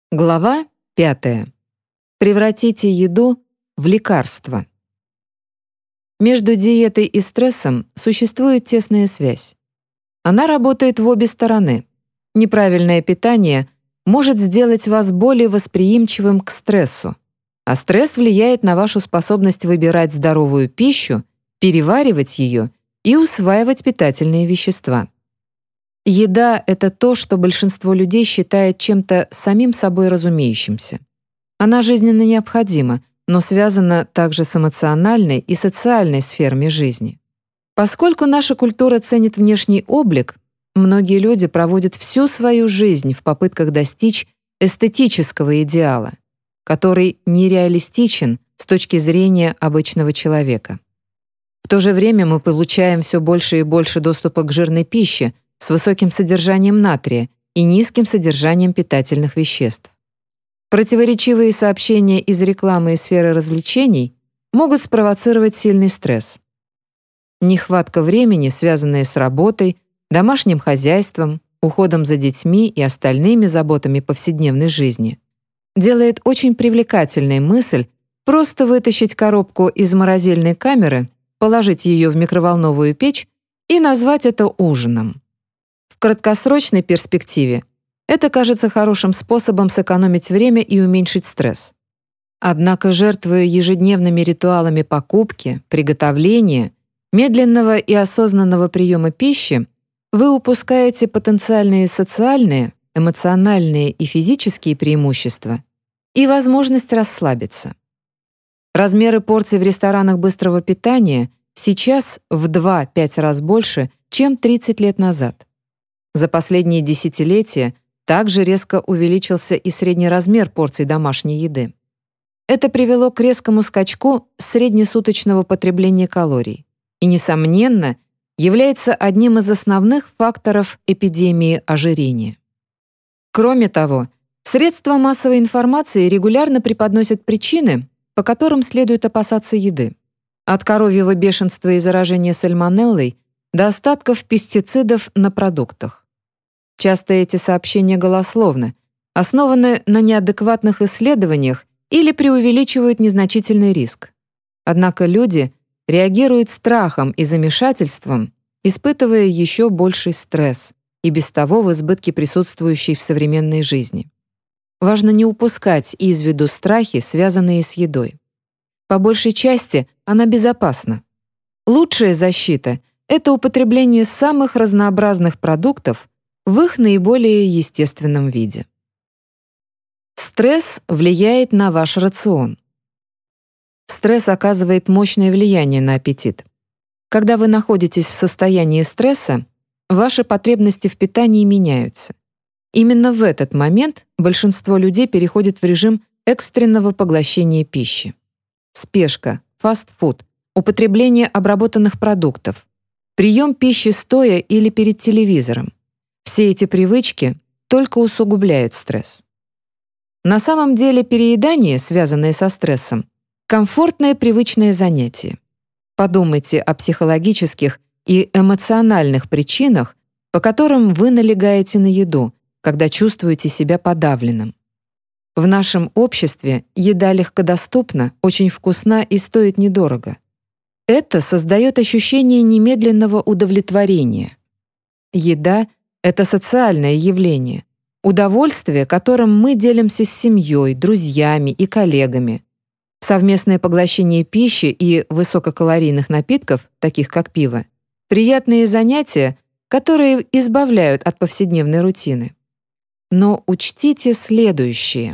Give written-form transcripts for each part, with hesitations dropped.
Глава 5. Превратите еду в лекарство. Между диетой и стрессом существует тесная связь. Она работает в обе стороны. Неправильное питание может сделать вас более восприимчивым к стрессу, а стресс влияет на вашу способность выбирать здоровую пищу, переваривать ее и усваивать питательные вещества. Еда — это то, что большинство людей считает чем-то самим собой разумеющимся. Она жизненно необходима, но связана также с эмоциональной и социальной сферами жизни. Поскольку наша культура ценит внешний облик, многие люди проводят всю свою жизнь в попытках достичь эстетического идеала, который нереалистичен с точки зрения обычного человека. В то же время мы получаем все больше и больше доступа к жирной пище с высоким содержанием натрия и низким содержанием питательных веществ. Противоречивые сообщения из рекламы и сферы развлечений могут спровоцировать сильный стресс. Нехватка времени, связанная с работой, домашним хозяйством, уходом за детьми и остальными заботами повседневной жизни, делает очень привлекательной мысль просто вытащить коробку из морозильной камеры, положить ее в микроволновую печь и назвать это ужином. В краткосрочной перспективе это кажется хорошим способом сэкономить время и уменьшить стресс. Однако, жертвуя ежедневными ритуалами покупки, приготовления, медленного и осознанного приема пищи, вы упускаете потенциальные социальные, эмоциональные и физические преимущества и возможность расслабиться. Размеры порций в ресторанах быстрого питания сейчас в 2-5 раз больше, чем 30 лет назад. За последние десятилетия также резко увеличился и средний размер порций домашней еды. Это привело к резкому скачку среднесуточного потребления калорий и, несомненно, является одним из основных факторов эпидемии ожирения. Кроме того, средства массовой информации регулярно преподносят причины, по которым следует опасаться еды. От коровьего бешенства и заражения сальмонеллой до остатков пестицидов на продуктах. Часто эти сообщения голословны, основаны на неадекватных исследованиях или преувеличивают незначительный риск. Однако люди реагируют страхом и замешательством, испытывая еще больший стресс, и без того в избытке присутствующий в современной жизни. Важно не упускать из виду страхи, связанные с едой. По большей части она безопасна. Лучшая защита — это употребление самых разнообразных продуктов в их наиболее естественном виде. Стресс влияет на ваш рацион. Стресс оказывает мощное влияние на аппетит. Когда вы находитесь в состоянии стресса, ваши потребности в питании меняются. Именно в этот момент большинство людей переходит в режим экстренного поглощения пищи. Спешка, фастфуд, употребление обработанных продуктов, прием пищи стоя или перед телевизором. Все эти привычки только усугубляют стресс. На самом деле переедание, связанное со стрессом, комфортное привычное занятие. Подумайте о психологических и эмоциональных причинах, по которым вы налегаете на еду, когда чувствуете себя подавленным. В нашем обществе еда легкодоступна, очень вкусна и стоит недорого. Это создает ощущение немедленного удовлетворения. Еда — это социальное явление, удовольствие, которым мы делимся с семьей, друзьями и коллегами. Совместное поглощение пищи и высококалорийных напитков, таких как пиво, приятные занятия, которые избавляют от повседневной рутины. Но учтите следующее.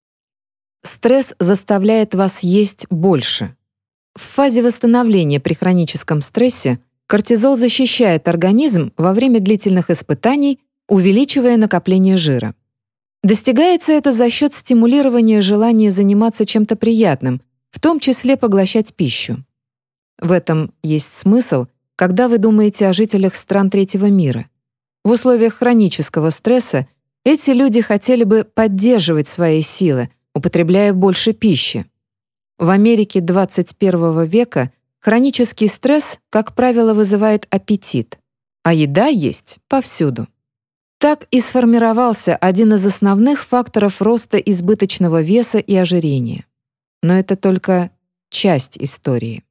Стресс заставляет вас есть больше. В фазе восстановления при хроническом стрессе кортизол защищает организм во время длительных испытаний, увеличивая накопление жира. Достигается это за счет стимулирования желания заниматься чем-то приятным, в том числе поглощать пищу. В этом есть смысл, когда вы думаете о жителях стран третьего мира. В условиях хронического стресса эти люди хотели бы поддерживать свои силы, употребляя больше пищи. В Америке 21 века хронический стресс, как правило, вызывает аппетит, а еда есть повсюду. Так и сформировался один из основных факторов роста избыточного веса и ожирения. Но это только часть истории.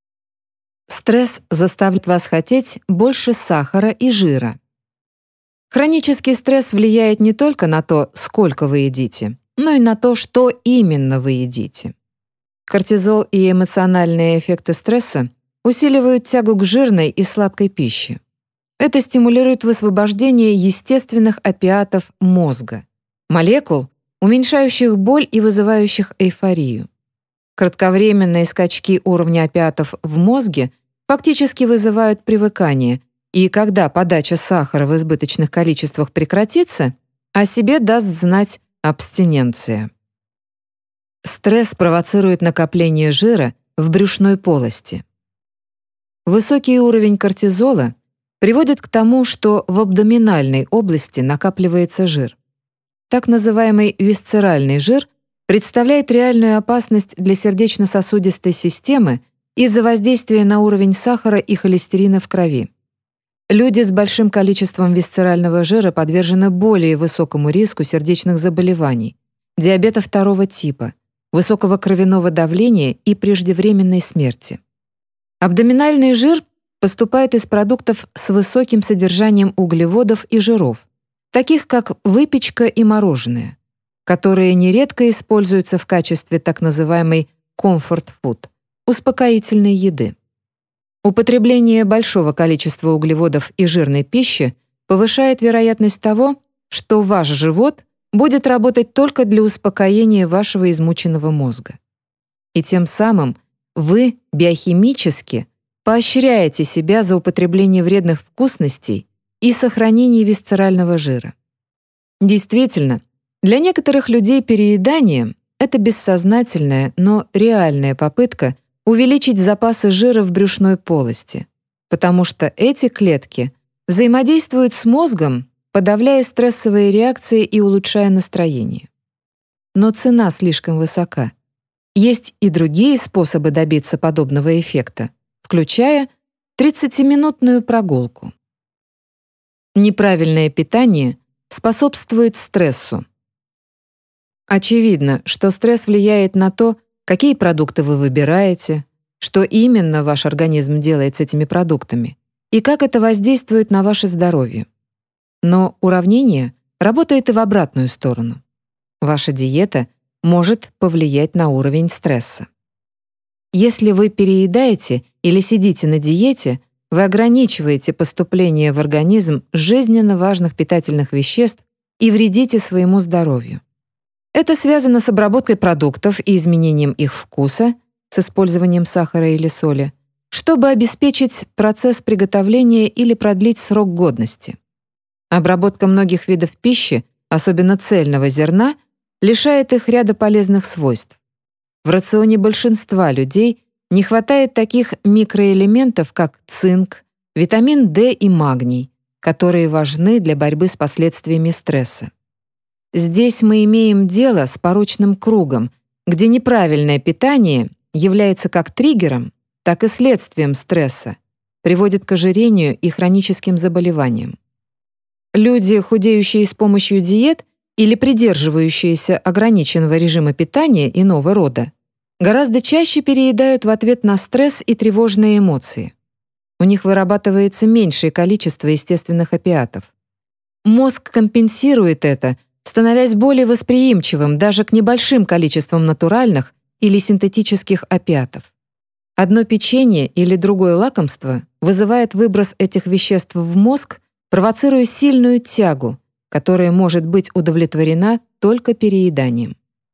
Стресс заставит вас хотеть больше сахара и жира. Хронический стресс влияет не только на то, сколько вы едите, но и на то, что именно вы едите. Кортизол и эмоциональные эффекты стресса усиливают тягу к жирной и сладкой пище. Это стимулирует высвобождение естественных опиатов мозга, молекул, уменьшающих боль и вызывающих эйфорию. Кратковременные скачки уровня опиатов в мозге фактически вызывают привыкание, и когда подача сахара в избыточных количествах прекратится, о себе даст знать абстиненция. Стресс провоцирует накопление жира в брюшной полости. Высокий уровень кортизола приводит к тому, что в абдоминальной области накапливается жир. Так называемый висцеральный жир представляет реальную опасность для сердечно-сосудистой системы из-за воздействия на уровень сахара и холестерина в крови. Люди с большим количеством висцерального жира подвержены более высокому риску сердечных заболеваний, диабета второго типа, высокого кровяного давления и преждевременной смерти. Абдоминальный жир поступает из продуктов с высоким содержанием углеводов и жиров, таких как выпечка и мороженое, которые нередко используются в качестве так называемой comfort-food — успокоительной еды. Употребление большого количества углеводов и жирной пищи повышает вероятность того, что ваш живот будет работать только для успокоения вашего измученного мозга. И тем самым вы биохимически поощряете себя за употребление вредных вкусностей и сохранение висцерального жира. Действительно, для некоторых людей переедание — это бессознательная, но реальная попытка увеличить запасы жира в брюшной полости, потому что эти клетки взаимодействуют с мозгом, подавляя стрессовые реакции и улучшая настроение. Но цена слишком высока. Есть и другие способы добиться подобного эффекта, включая 30-минутную прогулку. Неправильное питание способствует стрессу. Очевидно, что стресс влияет на то, какие продукты вы выбираете, что именно ваш организм делает с этими продуктами и как это воздействует на ваше здоровье. Но уравнение работает и в обратную сторону. Ваша диета может повлиять на уровень стресса. Если вы переедаете или сидите на диете, вы ограничиваете поступление в организм жизненно важных питательных веществ и вредите своему здоровью. Это связано с обработкой продуктов и изменением их вкуса, с использованием сахара или соли, чтобы обеспечить процесс приготовления или продлить срок годности. Обработка многих видов пищи, особенно цельного зерна, лишает их ряда полезных свойств. В рационе большинства людей не хватает таких микроэлементов, как цинк, витамин D и магний, которые важны для борьбы с последствиями стресса. Здесь мы имеем дело с порочным кругом, где неправильное питание является как триггером, так и следствием стресса, приводит к ожирению и хроническим заболеваниям. Люди, худеющие с помощью диет или придерживающиеся ограниченного режима питания иного рода, гораздо чаще переедают в ответ на стресс и тревожные эмоции. У них вырабатывается меньшее количество естественных опиатов. Мозг компенсирует это, становясь более восприимчивым даже к небольшим количествам натуральных или синтетических опиатов. Одно печенье или другое лакомство вызывает выброс этих веществ в мозг, провоцируя сильную тягу, которая может быть удовлетворена только перееданием.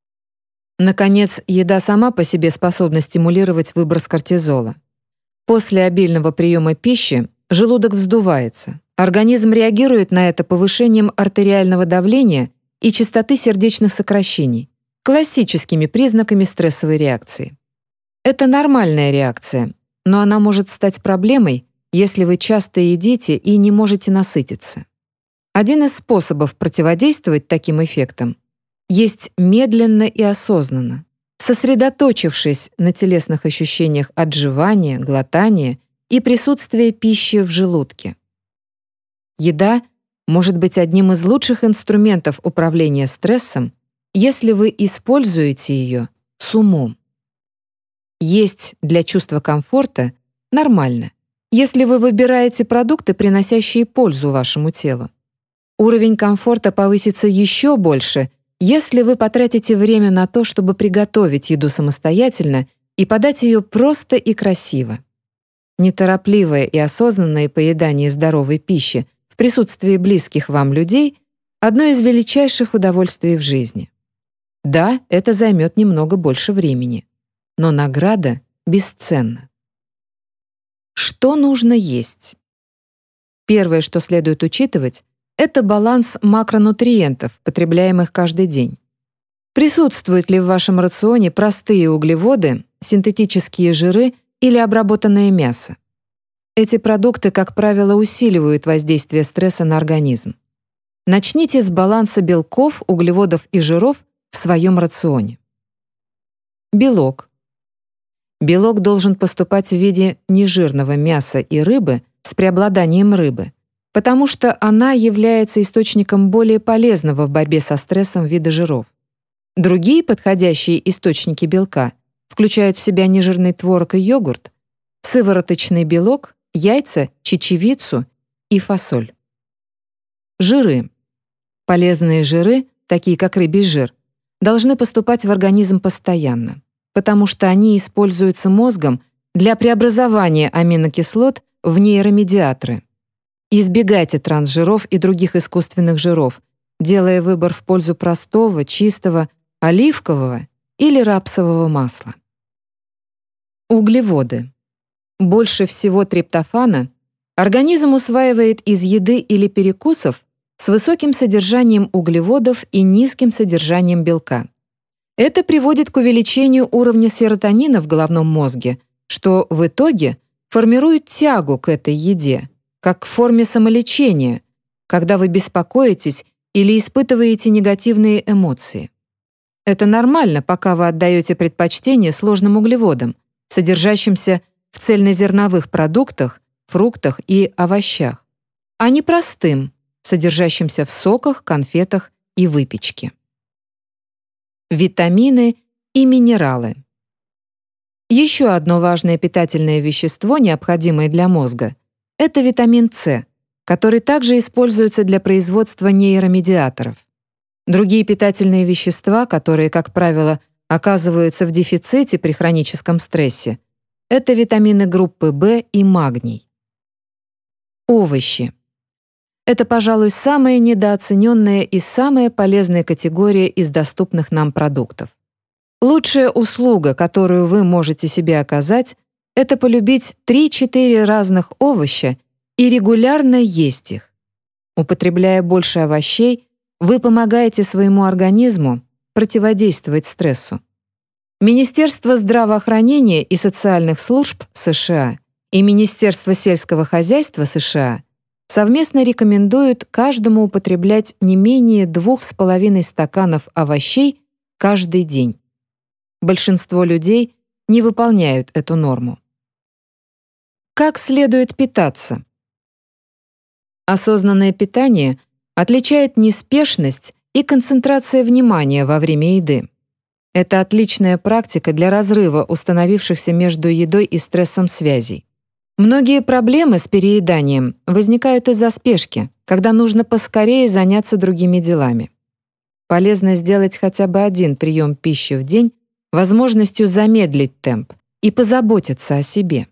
Наконец, еда сама по себе способна стимулировать выброс кортизола. После обильного приема пищи желудок вздувается. Организм реагирует на это повышением артериального давления и частоты сердечных сокращений, классическими признаками стрессовой реакции. Это нормальная реакция, но она может стать проблемой, если вы часто едите и не можете насытиться. Один из способов противодействовать таким эффектам есть медленно и осознанно, сосредоточившись на телесных ощущениях отживания, глотания и присутствия пищи в желудке. Еда может быть одним из лучших инструментов управления стрессом, если вы используете ее с умом. Есть для чувства комфорта нормально, если вы выбираете продукты, приносящие пользу вашему телу. Уровень комфорта повысится еще больше, если вы потратите время на то, чтобы приготовить еду самостоятельно и подать ее просто и красиво. Неторопливое и осознанное поедание здоровой пищи в присутствии близких вам людей — одно из величайших удовольствий в жизни. Да, это займет немного больше времени, но награда бесценна. Что нужно есть? Первое, что следует учитывать, это баланс макронутриентов, потребляемых каждый день. Присутствуют ли в вашем рационе простые углеводы, синтетические жиры или обработанное мясо? Эти продукты, как правило, усиливают воздействие стресса на организм. Начните с баланса белков, углеводов и жиров в своем рационе. Белок. Белок должен поступать в виде нежирного мяса и рыбы с преобладанием рыбы, потому что она является источником более полезного в борьбе со стрессом вида жиров. Другие подходящие источники белка включают в себя нежирный творог и йогурт, сывороточный белок, яйца, чечевицу и фасоль. Жиры. Полезные жиры, такие как рыбий жир, должны поступать в организм постоянно, потому что они используются мозгом для преобразования аминокислот в нейромедиаторы. Избегайте трансжиров и других искусственных жиров, делая выбор в пользу простого, чистого, оливкового или рапсового масла. Углеводы. Больше всего триптофана организм усваивает из еды или перекусов с высоким содержанием углеводов и низким содержанием белка. Это приводит к увеличению уровня серотонина в головном мозге, что в итоге формирует тягу к этой еде, как в форме самолечения, когда вы беспокоитесь или испытываете негативные эмоции. Это нормально, пока вы отдаете предпочтение сложным углеводам, содержащимся в цельнозерновых продуктах, фруктах и овощах, а не простым, содержащимся в соках, конфетах и выпечке. Витамины и минералы. Еще одно важное питательное вещество, необходимое для мозга, это витамин С, который также используется для производства нейромедиаторов. Другие питательные вещества, которые, как правило, оказываются в дефиците при хроническом стрессе, это витамины группы В и магний. Овощи. Это, пожалуй, самая недооцененная и самая полезная категория из доступных нам продуктов. Лучшая услуга, которую вы можете себе оказать, это полюбить 3-4 разных овоща и регулярно есть их. Употребляя больше овощей, вы помогаете своему организму противодействовать стрессу. Министерство здравоохранения и социальных служб США и Министерство сельского хозяйства США совместно рекомендуют каждому употреблять не менее 2,5 стаканов овощей каждый день. Большинство людей не выполняют эту норму. Как следует питаться? Осознанное питание отличает неспешность и концентрация внимания во время еды. Это отличная практика для разрыва установившихся между едой и стрессом связей. Многие проблемы с перееданием возникают из-за спешки, когда нужно поскорее заняться другими делами. Полезно сделать хотя бы один прием пищи в день возможностью замедлить темп и позаботиться о себе.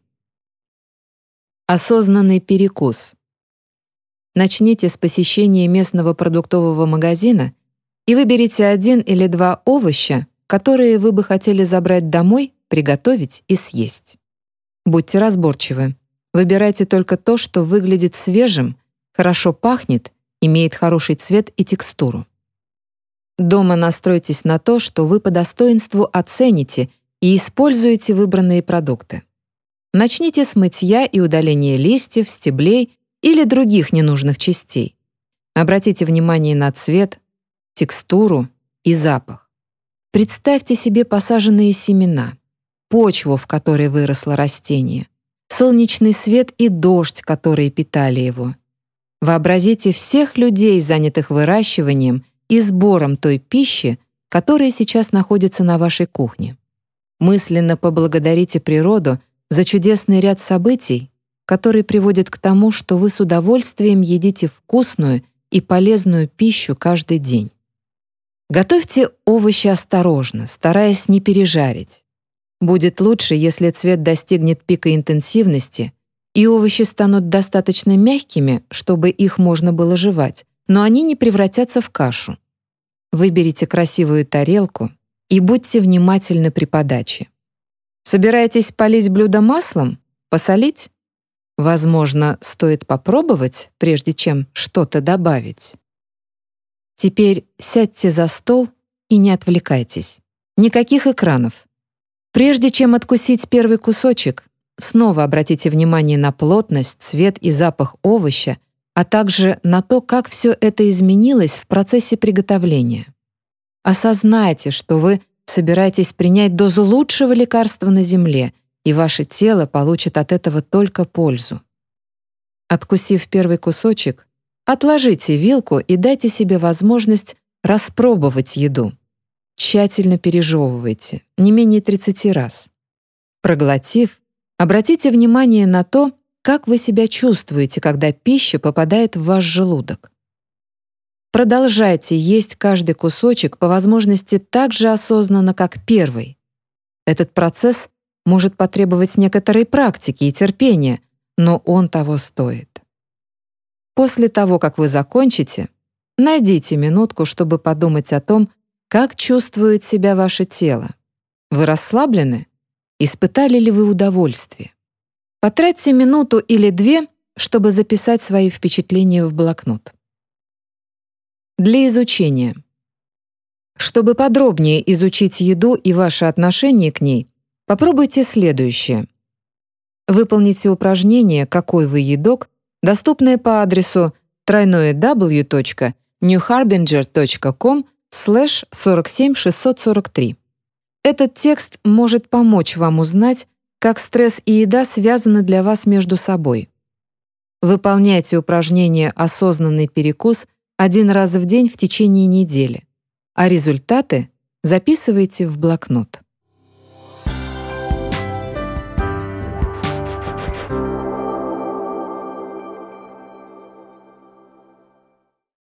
Осознанный перекус. Начните с посещения местного продуктового магазина и выберите 1 или 2 овоща, которые вы бы хотели забрать домой, приготовить и съесть. Будьте разборчивы. Выбирайте только то, что выглядит свежим, хорошо пахнет, имеет хороший цвет и текстуру. Дома настройтесь на то, что вы по достоинству оцените и используете выбранные продукты. Начните с мытья и удаления листьев, стеблей или других ненужных частей. Обратите внимание на цвет, текстуру и запах. Представьте себе посаженные семена, почву, в которой выросло растение, солнечный свет и дождь, которые питали его. Вообразите всех людей, занятых выращиванием и сбором той пищи, которая сейчас находится на вашей кухне. Мысленно поблагодарите природу за чудесный ряд событий, который приводит к тому, что вы с удовольствием едите вкусную и полезную пищу каждый день. Готовьте овощи осторожно, стараясь не пережарить. Будет лучше, если цвет достигнет пика интенсивности, и овощи станут достаточно мягкими, чтобы их можно было жевать, но они не превратятся в кашу. Выберите красивую тарелку и будьте внимательны при подаче. Собираетесь полить блюдо маслом? Посолить? Возможно, стоит попробовать, прежде чем что-то добавить. Теперь сядьте за стол и не отвлекайтесь. Никаких экранов. Прежде чем откусить первый кусочек, снова обратите внимание на плотность, цвет и запах овоща, а также на то, как все это изменилось в процессе приготовления. Осознайте, что вы собираетесь принять дозу лучшего лекарства на Земле, и ваше тело получит от этого только пользу. Откусив первый кусочек, отложите вилку и дайте себе возможность распробовать еду. Тщательно пережевывайте, не менее 30 раз. Проглотив, обратите внимание на то, как вы себя чувствуете, когда пища попадает в ваш желудок. Продолжайте есть каждый кусочек по возможности так же осознанно, как первый. Этот процесс может потребовать некоторой практики и терпения, но он того стоит. После того, как вы закончите, найдите минутку, чтобы подумать о том, как чувствует себя ваше тело. Вы расслаблены? Испытали ли вы удовольствие? Потратьте минуту или две, чтобы записать свои впечатления в блокнот. Для изучения. Чтобы подробнее изучить еду и ваше отношение к ней, попробуйте следующее. Выполните упражнение «Какой вы едок», доступное по адресу www.newharbinger.com/47643. Этот текст может помочь вам узнать, как стресс и еда связаны для вас между собой. Выполняйте упражнение «Осознанный перекус» 1 раз в день в течение недели, а результаты записывайте в блокнот.